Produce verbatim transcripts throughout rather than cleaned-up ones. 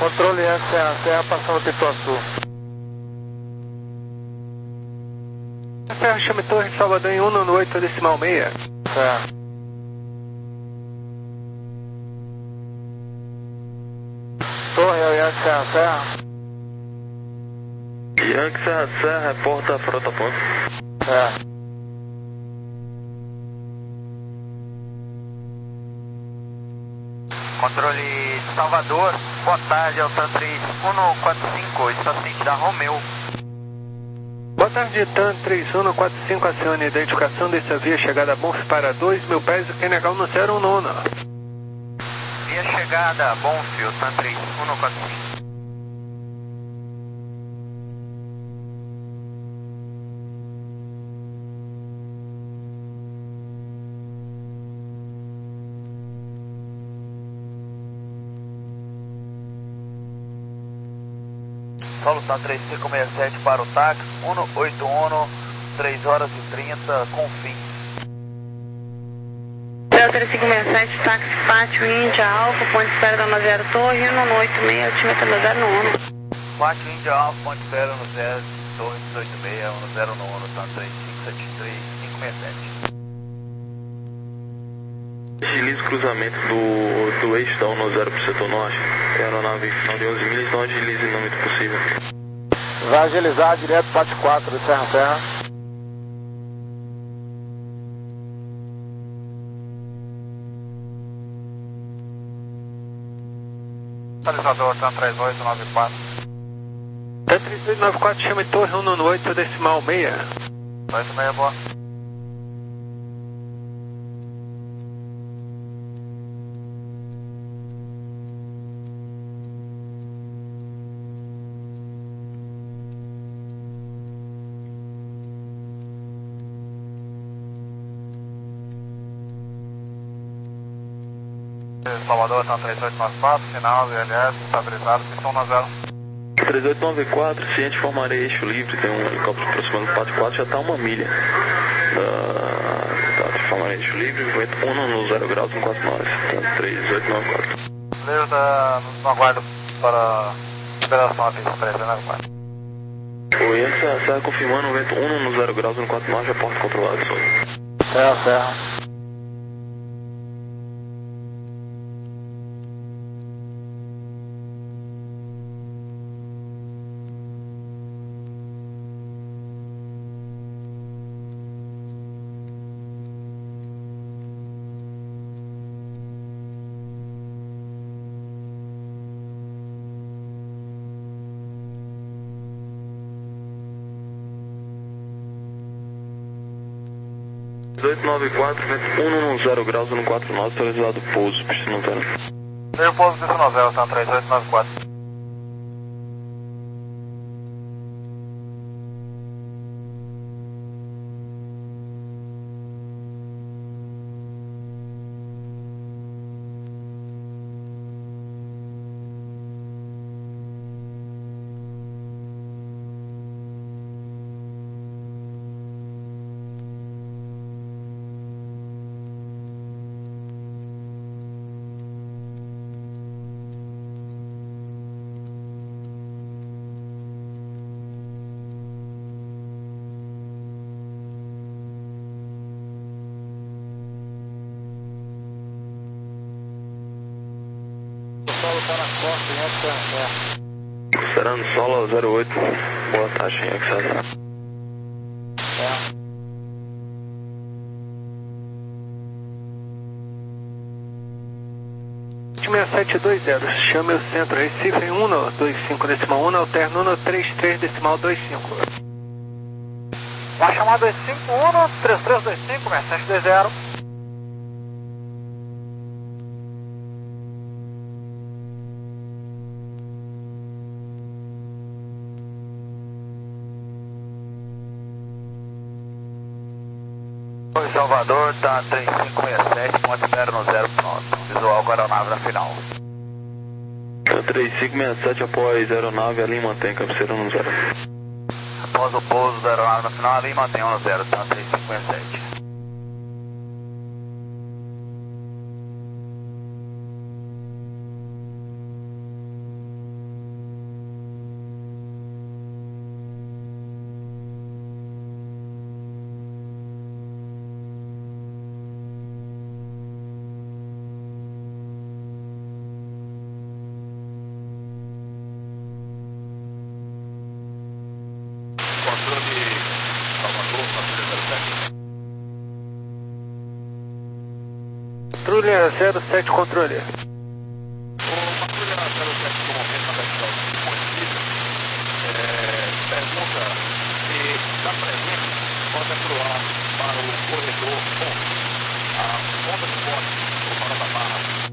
Controle Serra, Serra passando Pituaçu. Serra, chame Torre de Salvador em um no oito decimal meia. Serra. Torre, é o Yankee Serra, Serra. Yankee Serra, Serra, reporta a frota ponto. Serra. Controle Salvador, boa tarde, Altan três um quatro cinco, está ciente da Romeu. Boa tarde, TAN três um quatro cinco, acione a identificação dessa via chegada a Bonf para dois mil pés e Kenegal no zero um nono. Via chegada, Bonf, TAN três um quatro cinco. Solo TAN três cinco seis sete para o táxi, um oito um, três horas e trinta, com fim. Delta três cinco seis sete, táxi Pátio Índia Alfa, ponte espera da zero Torre, um oito seis, altímetro no zero um. Pátio Índia Alfa, ponte espera no zero, Torre dezoito seis, um zero um, TAN três cinco sete três, cinco seis sete. Agilize cruzamento do, do eixo da um zero para o setor norte. Aeronave final de onze milhas, não agilize no momento possível. Vai agilizar direto Pátio quatro, Serra, Serra. Atualizador TAN três oito nove quatro. TAN três oito nove quatro, chame Torre um no oito decimal meia. oito seis, boa. Salvador, TAN três oito nove quatro, sinal V L S, estabilizado, pistão na zero. três oito nove quatro, ciente formarei eixo livre, tem um helicóptero aproximando do Pátio quatro, já está uma milha. Da, da formarei eixo livre, vento um no zero graus no quatro nove, tá, três oito nove quatro. Beleza, tá no aguardo para liberação da pista três oito nove quatro. O Yankee Serra, Serra confirmando, vento um no zero graus no quatro nove, a porta controlada, só. Serra, Serra. dezoito nove quatro, vento um no zero graus no quatro nove, atualizado pouso, pista no zero. Veio pouso pista no zero, TAN três oito nove quatro. Solo tá na costa, Yankee Serra, Serra. Considerando solo zero oito, boa taxa, Yankee Serra. Serra. seis sete dois zero, chame o centro Recife em um no dois cinco decimal um, alterno um no trinta e três decimal vinte e cinco. Vai chamar dois cinco um, três três dois cinco, seis sete dois zero. Salvador, TAN três cinco seis sete, ponte espera no zero pronto. Visual com a aeronave na final. TAN três cinco seis sete, após aeronave, ali mantém cabeceira no zero. Após o pouso da aeronave na final, ali mantém no zero, TAN três cinco seis sete. Patrulha zero sete, controle. O patrulha zero sete do momento na capital de Ponte Vista é, pergunta se está presente pode atuar para o corredor bom, a ponta do poste, o Farol da Barra.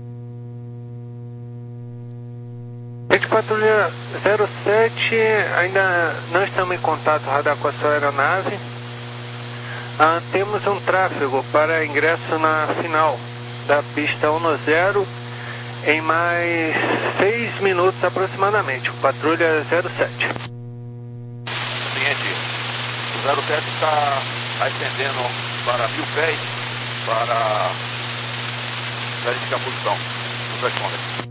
Gente, Patrulha zero sete, ainda não estamos em contato radar com a sua aeronave. Ah, temos um tráfego para ingresso na final da pista um zero em mais seis minutos aproximadamente. O Patrulha zero sete. Cliente, o zero sete está ascendendo para mil pés para verificar a posição. Nos responde.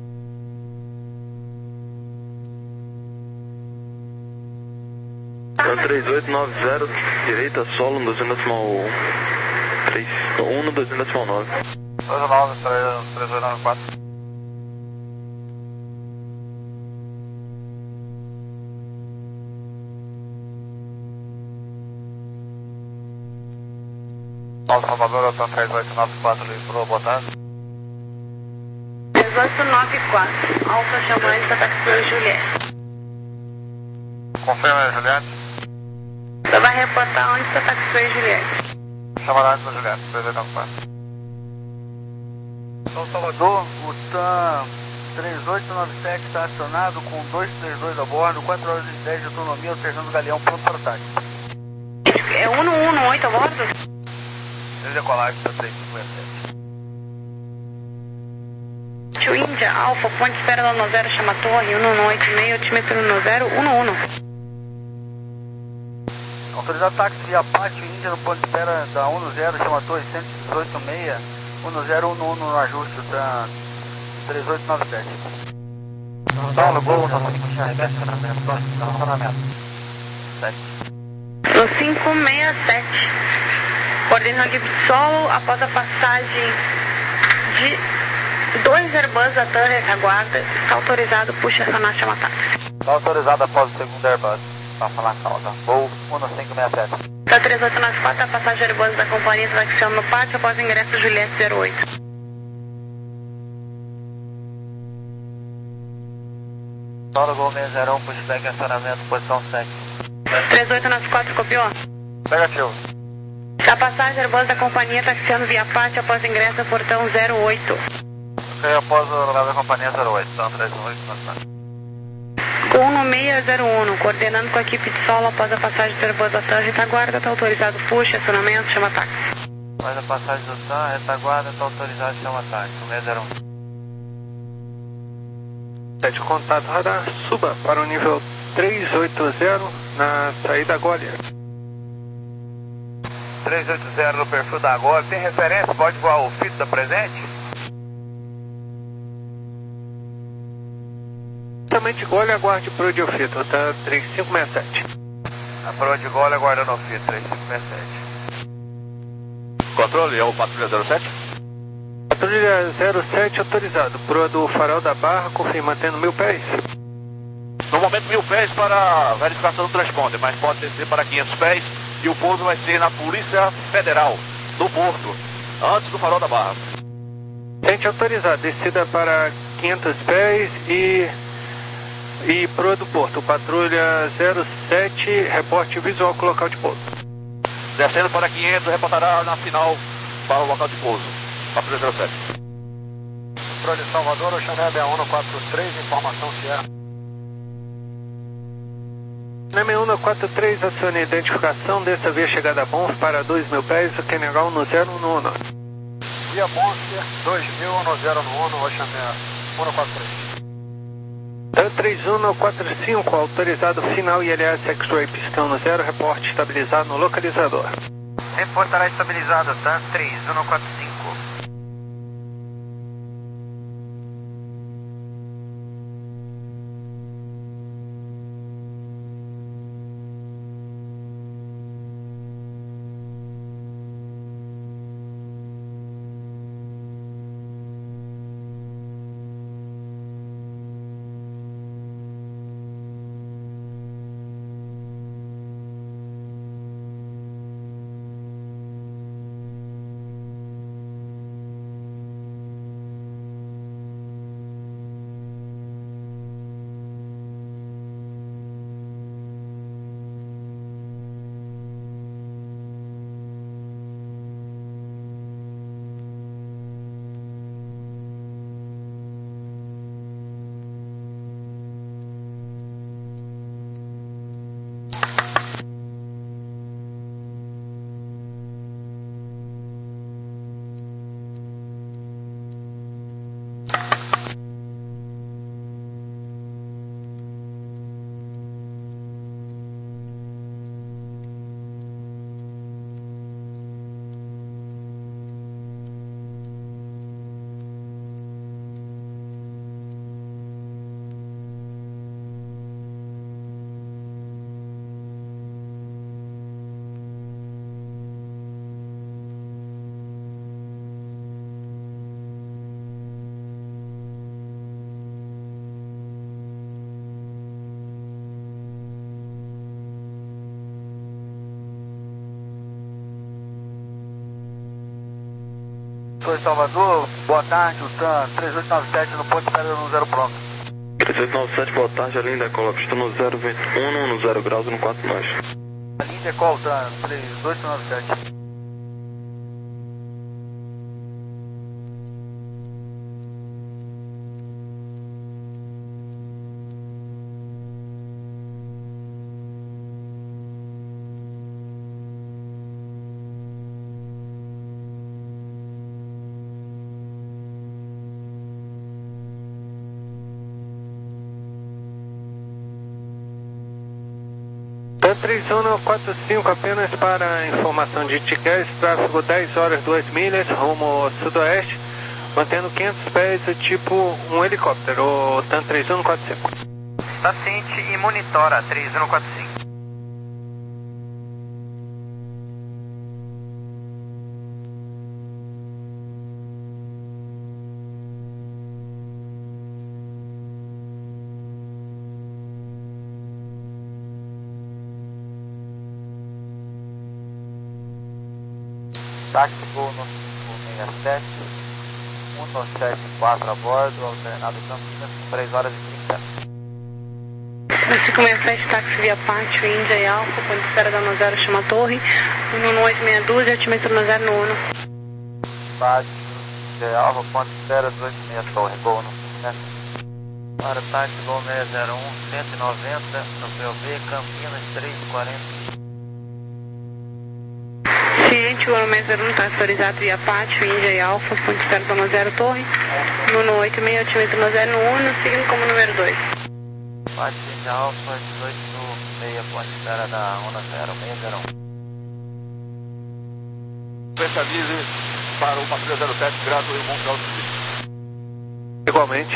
três oito nove zero, direita, solo, no doze decimal três, um no doze decimal nove. dois nove três oito nove quatro. Alto Salvador, Alto três oito nove quatro, livrou, boa tarde. três oito nove quatro, Alfa chamando da taxi Juliette. Confirma, Juliette. Você vai reportar onde está a taxi Juliette. Chamarada da Juliette, três oito nove quatro. São Salvador, o T A M três oito nove sete está acionado com dois três dois a bordo, quatro horas e dez de autonomia, alternando galeão pronto para o ataque. É um um oito a bordo? Ele decolagem para três cinco sete. Tio Índia, Alfa, ponte espera da um zero, chama torre, um um oito seis, altímetro um zero, um um. Autorizado táxi via Apache Índia no ponto de espera da um zero, chama torre cento e dezoito seis, um zero um um no ajuste da três oito nove sete. Paulo, Gol, não pode puxar, repete o estacionamento, próximo estacionamento. sete. No cinco seis sete, coordenando livre de solo após a passagem de dois Airbus da torre retaguarda, está autorizado, puxa essa marcha matar. Está autorizado após o segundo Airbus. Para falar a causa. Voo um cinco seis sete. Tá três oito nove quatro, a passagem Airbus da companhia está taxiando no pátio após o ingresso Juliette zero oito. Paulo Gol seis zero um, pushback acionamento, posição sete. três oito nove quatro, copiou? Negativo. A passagem Airbus da companhia taxiando via pátio após o ingresso ao portão zero oito. Ok, após o lugar da companhia zero oito, então três oito nove quatro. um seis zero um, coordenando com a equipe de solo após a passagem do Airbus da T A M retaguarda, está autorizado puxa, acionamento, chama táxi. Após a passagem do T A M retaguarda, está autorizado chama táxi, seis zero um. sete contato radar, suba para o nível três oito zero na saída Gólea. três oito zero no perfil da Gólea, tem referência? Pode voar o fito da presente? Somente Gólea, aguarde pro de Ofito, tá três cinco seis sete. A prova de Gólea aguardando o fito, três cinco seis sete. Controle, é o Patrulha zero sete? Patrulha zero sete autorizado, proa do Farol da Barra, confirma tendo mil pés. No momento mil pés para verificação do transponder, mas pode descer para quinhentos pés e o pouso vai ser na Polícia Federal do Porto, antes do Farol da Barra. Gente autorizado, descida para quinhentos pés e... E proa do Porto, Patrulha zero sete, reporte visual com o local de pouso. Descendo para quinhentos, reportará na final para o local de pouso. Patrulha zero sete. Patrulha de Salvador, Oceané B um quatro três, informação Sierra. Na M um quatro três, acione a identificação, dessa via chegada a Bonf para dois mil pés, o Q N H um zero um um. Via Monster, dois mil, um zero um um, Oceané um quatro três. três um quatro cinco, autorizado final I L S X-Ray pistão no zero, reporte estabilizado no localizador. Reportará estabilizado, tá? três um quatro cinco. Sou de Salvador, boa tarde, o TAM três oito nove sete no ponto espera no zero pronto. três oito nove sete, boa tarde, a linha decola, estou no zero vinte e um, no zero graus e no quatro nós. A linha decola, TAM três oito nove sete. TAM três um quatro cinco, apenas para informação de tickets, tráfego dez horas, duas milhas, rumo sudoeste, mantendo quinhentos pés, tipo um helicóptero, TAM três um quatro cinco. Tá ciente e monitora três um quatro cinco. Táxi Gol no cinco seis sete, um nove sete quatro a bordo, alternado Campinas, três horas e trinta. No cinco seis sete, táxi via Pátio, Índia e Alfa, ponto de espera da um zero, chama a torre, um oito meia dúzia, altímetro um zero no Uno. Pátio, Índia e Alfa, ponto de espera dois oito meia torre, Gol no né? Para táxi Gol seis zero um, cento e noventa, no P O B, Campinas, três quarenta. Ciente, o seis zero um está autorizado via Pátio, Índia e Alfa, ponto de espera da um zero torre, um oito meia, altímetro um zero no Uno, seguindo como número dois. Pátio, Índia Alfa, dezoito meia, ponto de espera da Uno zero, seis zero um. Especialize para o Patrulha zero sete, grato e bom final de serviço. Igualmente.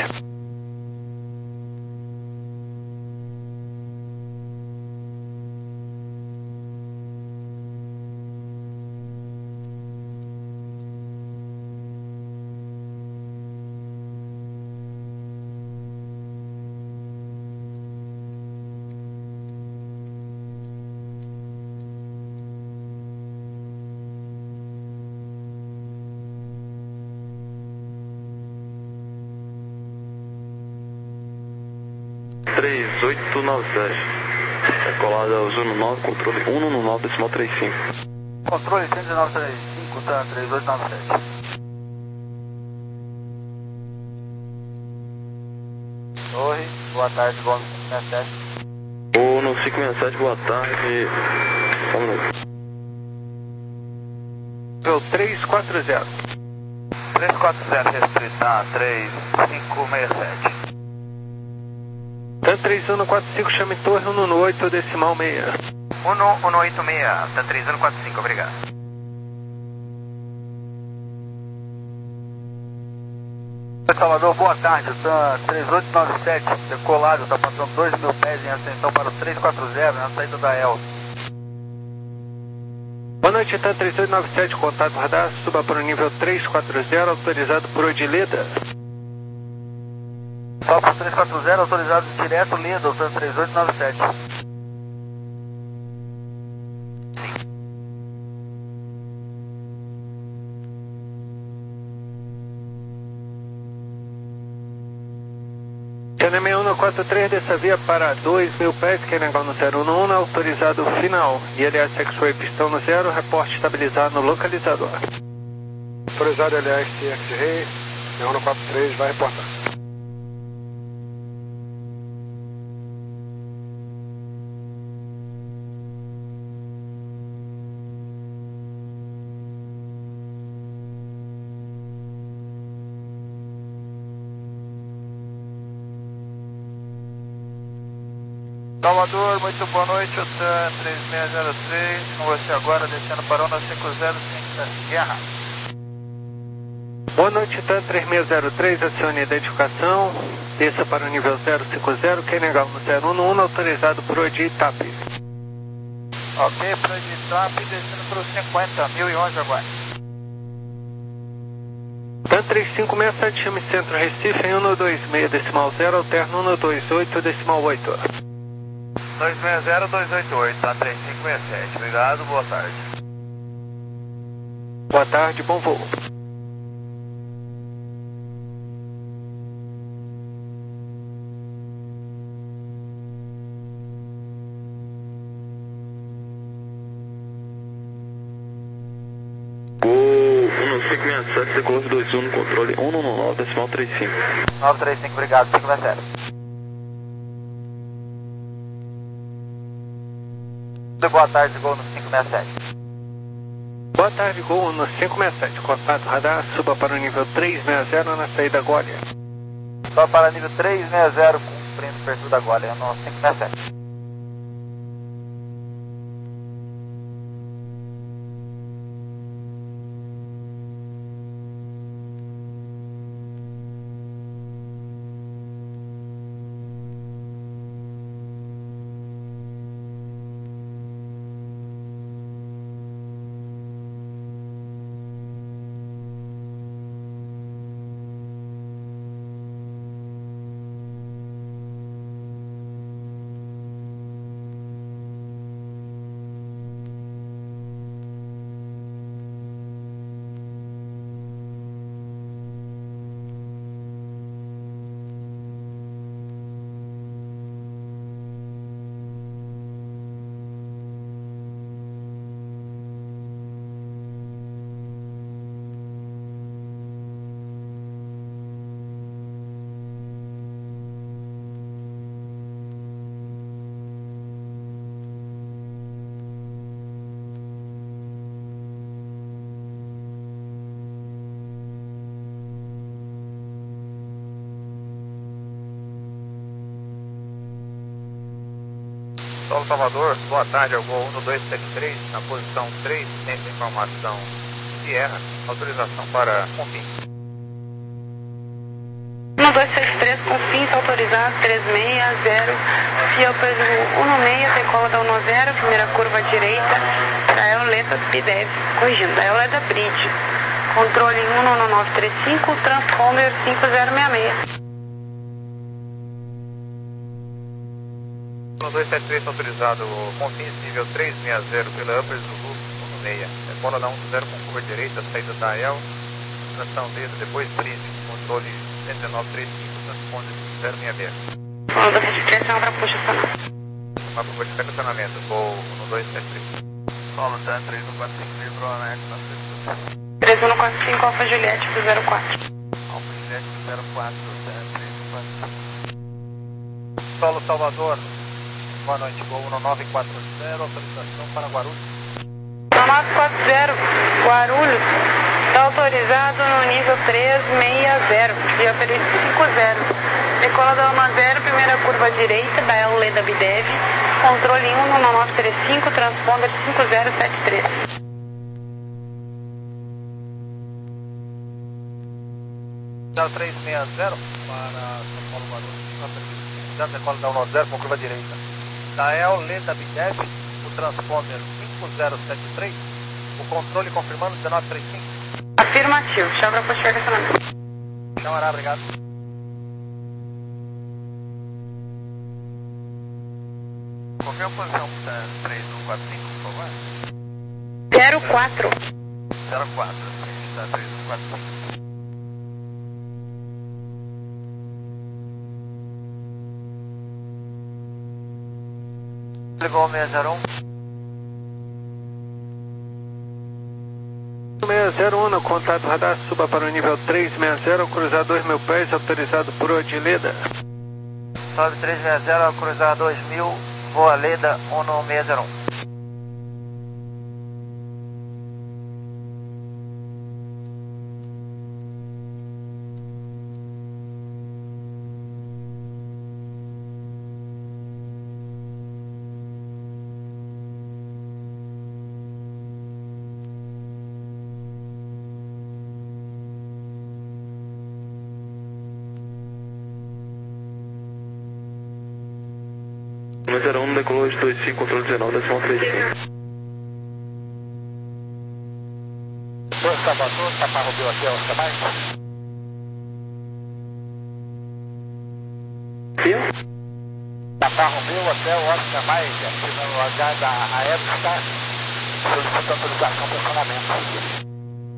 três oito nove sete, decolada Zuno nove, controle um no nove, decimal trinta e cinco. Controle cento e nove trinta e cinco, TAM três oito nove sete. Torre, boa tarde, Gol no cinco seis sete. Ou no cinco seis sete, boa tarde. Só um minuto. Seu três quatro zero. três quatro zero, restrita três cinco seis sete. TAM três um quatro cinco, chame torre um oito, decimal meia. um oito meia, TAM três um quatro cinco, obrigado. Salvador, boa tarde, TAM três oito nove sete, decolado, está passando dois mil pés em ascensão para o três quatro zero, na saída da El. Boa noite, TAM três oito nove sete, contato radar, suba para o nível três quatro zero, autorizado por Odileda. Só para o três quatro zero, autorizado direto, Leda, TAM três oito nove sete. Channel seis um quatro três, dessa via para dois mil pés, que é negócio no zero um um, autorizado final. I L S X-Ray pistão no zero, reporte estabilizado no localizador. Autorizado L S X-Ray, seis um quatro três, vai reportar. Salvador, muito boa noite, o TAM três seis zero três, com você agora descendo para o cinco zero cinco, guerra. Boa noite, TAM três seis zero três, acione a identificação, desça para o nível zero cinco zero, que é negado no zero um um, autorizado por Odi Itap. Ok, para Odi Itap, descendo para o cinquenta, mil e onze agora. TAM três cinco seis sete, chame Centro Recife em um dois seis, decimal zero, alterno um dois oito, decimal oito. dois seis zero dois oito oito, TAM três cinco seis sete, obrigado, boa tarde. Boa tarde, bom voo. cinco seis sete, decolou dois um no controle um nove nove, decimal trinta e cinco. nove três cinco, obrigado, cinco seis sete. Boa tarde, Gol no cinco seis sete. Boa tarde, Gol no cinco seis sete. Contato radar, suba para o nível três seis zero na saída Golia. Suba para nível três seis zero, cumprindo o perfil da Golia no cinco seis sete. Solo Salvador, boa tarde, ao Gol um dois sete três, na posição três, centro de informação Sierra, autorização para Confins. um dois sete três, Confins, autorizado, três seis zero, via preso um seis, decola da um zero, primeira curva à direita, Dael Leda Bidev, corrigindo, Dael Leda Bridge, controle um nove nove três cinco, transponder cinco zero seis seis. um dois sete três autorizado, Confins nível três seis zero pela Upper Zulu um seis. Decola da um zero com curva direita, saída da A E L, transição Delta, depois Brise, controle um nove três cinco, transponder zero seis seis. um dois sete três, uma para puxa estacionamento. Uma para puxa estacionamento, Gol um dois sete três. Solo Dan três um quatro cinco, livro anexo na frente. três um quatro cinco, Alfa Juliette pro zero quatro. Alfa Juliette pro zero quatro, Dan três um quatro cinco. Solo Salvador. Boa noite, Gol um nove quatro zero, autorização para Guarulhos. um nove quatro zero, Guarulhos, está autorizado no nível três seis zero, via período cinco zero. Decola da um zero, primeira curva à direita, da El Leda Bidev, controle um nove nove três cinco, transponder cinco zero sete três. zero três seis zero para São Paulo Guarulhos, decola da um zero com curva direita. Dael Leda Bidev, o transponder cinco zero sete três, o controle confirmando dezenove trinta e cinco. Afirmativo, chave para puxar estacionamento. Chamará, obrigado. Confirma a posição três um quatro cinco, por favor. zero quatro. zero quatro, está três um quatro cinco. Levou seis zero um. seis zero um no contato radar, suba para o nível três seis zero, cruzar dois mil pés, autorizado por Odileda. Sobe três seis zero, cruzar dois mil, voa Leda um seis zero um. um zero um, decolou dois cinco, controle dezenove, decimal trinta e cinco. dois Salvador, Capar Romeu aqui, Oscar mais. Sim? Capar Romeu até o Oscar mais, aqui no H da Aérea, solicitando autorização para estacionamento.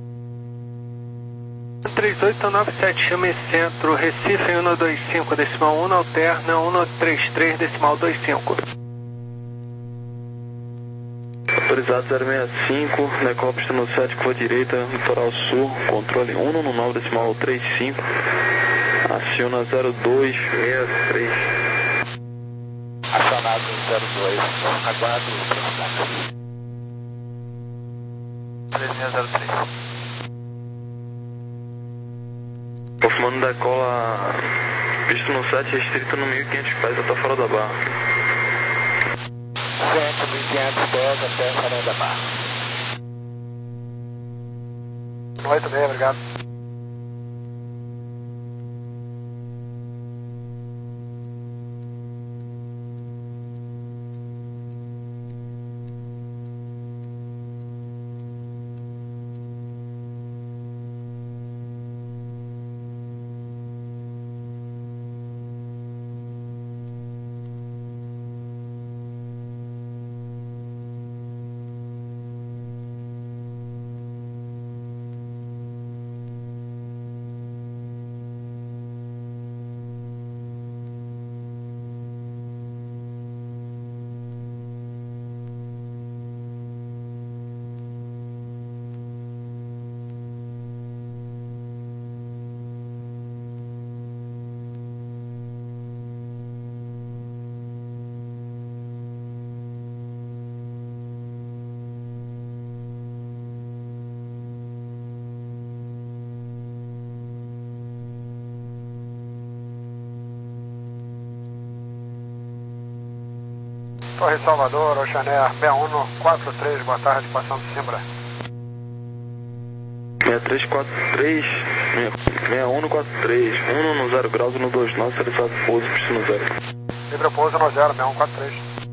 três oito nove sete, chame centro, Recife um dois cinco, decimal um, alterna um três três, decimal dois cinco. Autorizado zero seis cinco, Necópista no sete, curva direita, litoral sul, controle um no nove decimal trinta e cinco, aciona zero dois seis três. Acionado zero dois, aguardo o transporte. três seis zero três. Confirmando decola, visto no sete, restrito no mil e quinhentos pés, até fora da barra. cento mil e quinhentos pés até fora da barra. oito meia, obrigado. Torre Salvador, Oceaneer seis um quatro três, boa tarde, passando Simbra. seis três quatro três, seis um quatro três, um no zero graus no dois nove, autorizado pouso, pista no zero. Livre pouso no zero, seis um quatro três.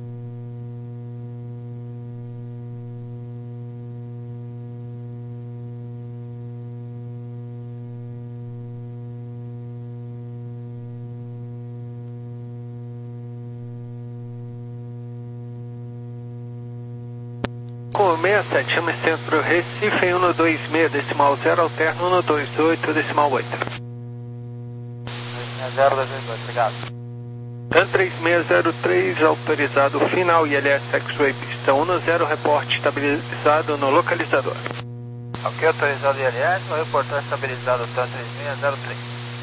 Com seis sete, chama centro Recife, um dois seis decimal zero, alterno um dois oito decimal oito. dois seis zero dois dois, obrigado. TAN três seis zero três, autorizado final, I L S X-Ray, pista um zero, reporte estabilizado no localizador. Ok, autorizado I L S, vai reportar estabilizado TAN três seis zero três.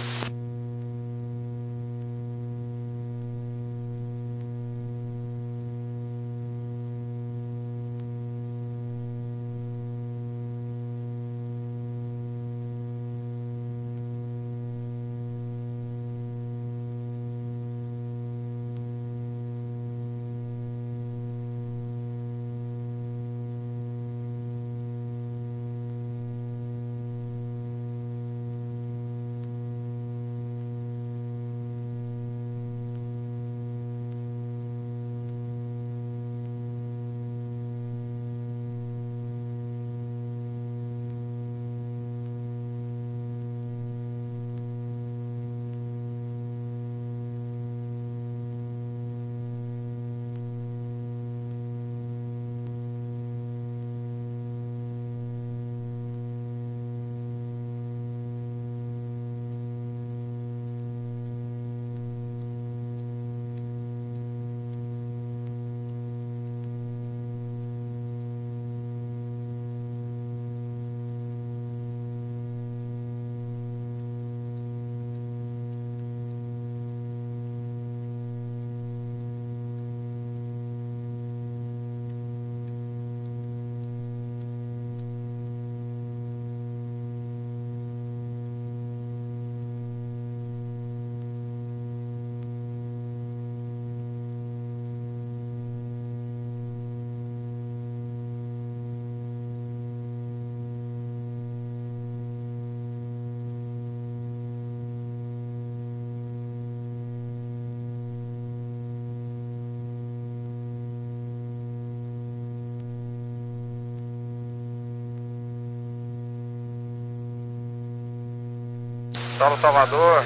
Solo Salvador,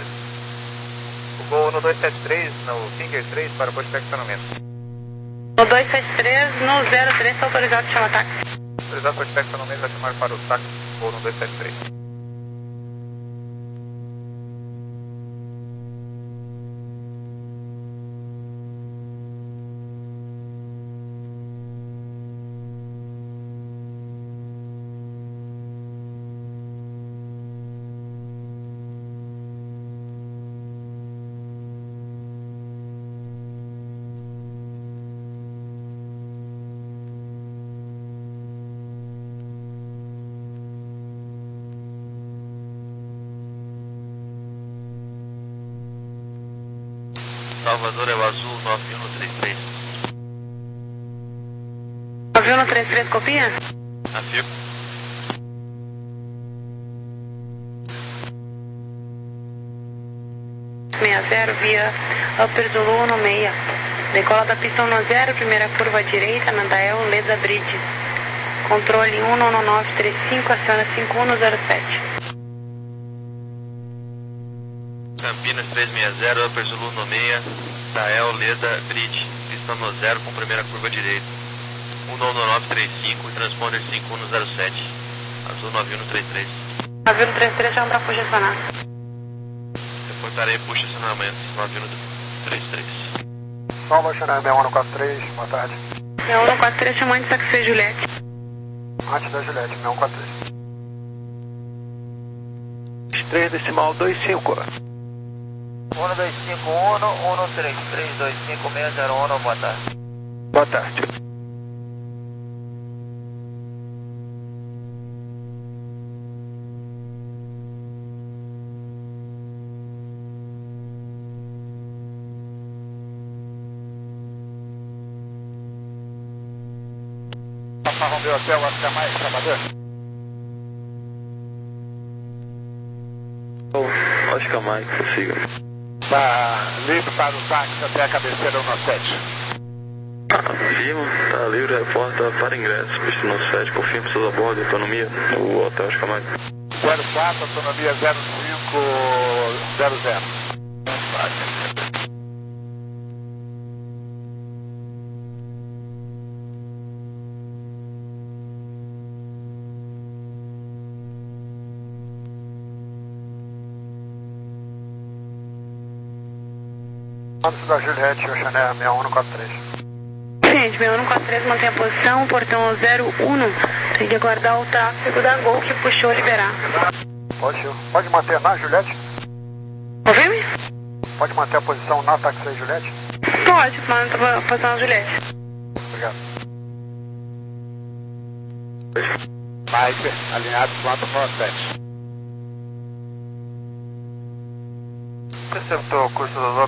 o gol no dois sete três, no Finger três para o posicionamento. No dois sete três, no zero três, está autorizado de chamar táxi. Autorizado para o posicionamento, vai chamar para o táxi, gol no dois sete três. Salvador é o azul nove um três três. nove um três três, copia? Afio. sessenta, via Upper Zulu no meia. Decola da pista um zero, primeira curva à direita, Nandael, Leda Bridge. Controle um nove nove três cinco, aciona cinco um zero sete. Campinas trezentos e sessenta, Upper Zulu no meia, Nandael, Leda Bridge. Pista no zero com primeira curva à direita. um nove nove três cinco, transponder cinco um zero sete. Azul nove um três três. nove um três três, chama para puxa acionar. Reportarei puxa acionamento nove um três três. Salva, Xané, seis um quatro três, boa tarde. seis um quatro três, chamando de táxi Juliette. Antes da Juliette, seis um quatro três. três decimal dois cinco. um dois cinco um, um três três dois cinco seis zero um, boa tarde. Boa tarde. Passar Romeu Hotel, Oscar Mike, Salvador. Oscar Mike, prossiga. Tá livre para o táxi até a cabeceira um sete. Afirma, tá livre, reporta para ingresso. Pista no sete, confirma seus abordos, autonomia. O hotel Oscar Mike. zero quatro, autonomia zero cinco zero zero. Antes da Juliette, o Xané, seis um quatro três. Gente, seis um quatro três mantém a posição, portão zero um. Tem que aguardar o tráfego da Gol que puxou liberar. Pode, pode manter na Juliette? Ouviu-me? Pode manter a posição na táxi Juliette? Pode, manda a posição na Juliette. Obrigado. Mike, alinhado quatro nove sete. Receptor, curso das